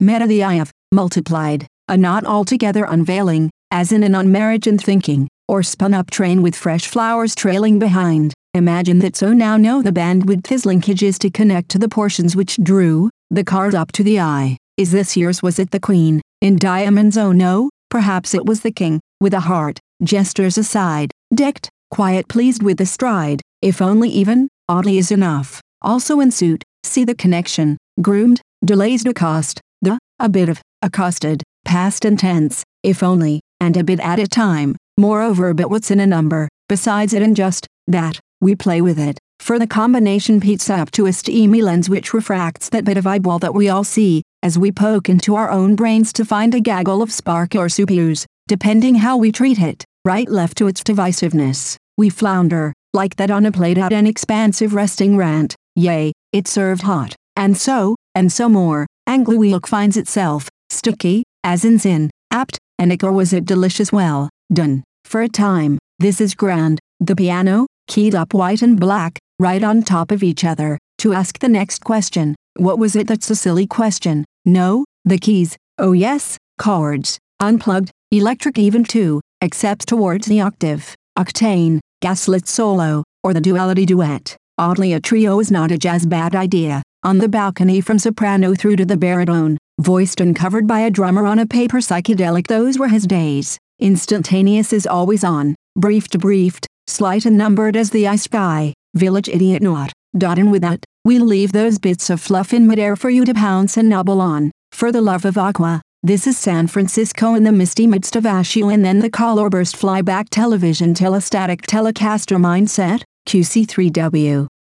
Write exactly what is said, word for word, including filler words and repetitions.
Meta the I have, multiplied, a not altogether unveiling, as in an unmarriage and thinking, or spun up train with fresh flowers trailing behind. Imagine that, so now know the bandwidth linkages to connect to the portions which drew the card up to the eye. Is this yours? Was it the queen, in diamonds? Oh no, perhaps it was the king, with a heart, gestures aside, decked, quiet, pleased with the stride, if only even, oddly is enough, also in suit, see the connection, groomed, delays to cost, the, a bit of, accosted, past intense, if only, and a bit at a time, moreover. But what's in a number, besides it and just, that, we play with it, for the combination pizza up to a steamy lens which refracts that bit of eyeball that we all see, as we poke into our own brains to find a gaggle of spark or supers, depending how we treat it, right left to its divisiveness, we flounder, like that on a played out and expansive resting rant, yea, it's served hot, and so, and so more, Angluiok finds itself, sticky, as in sin, apt, and ick, or was it delicious? Well done, for a time, this is grand, the piano, keyed up white and black, right on top of each other, to ask the next question. What was it? That's a silly question. No, the keys, oh yes, chords, unplugged, electric even too, except towards the octave, octane, gaslit solo, or the duality duet. Oddly, a trio is not a jazz bad idea. On the balcony from soprano through to the baritone, voiced and covered by a drummer on a paper psychedelic, those were his days. Instantaneous is always on, briefed briefed, slight and numbered as the eye sky, village idiot not, dot and with that, we'll leave those bits of fluff in midair for you to pounce and nobble on, for the love of aqua. This is San Francisco in the misty midst of Ashu, and then the color burst flyback television telestatic telecaster mindset, Q C three W.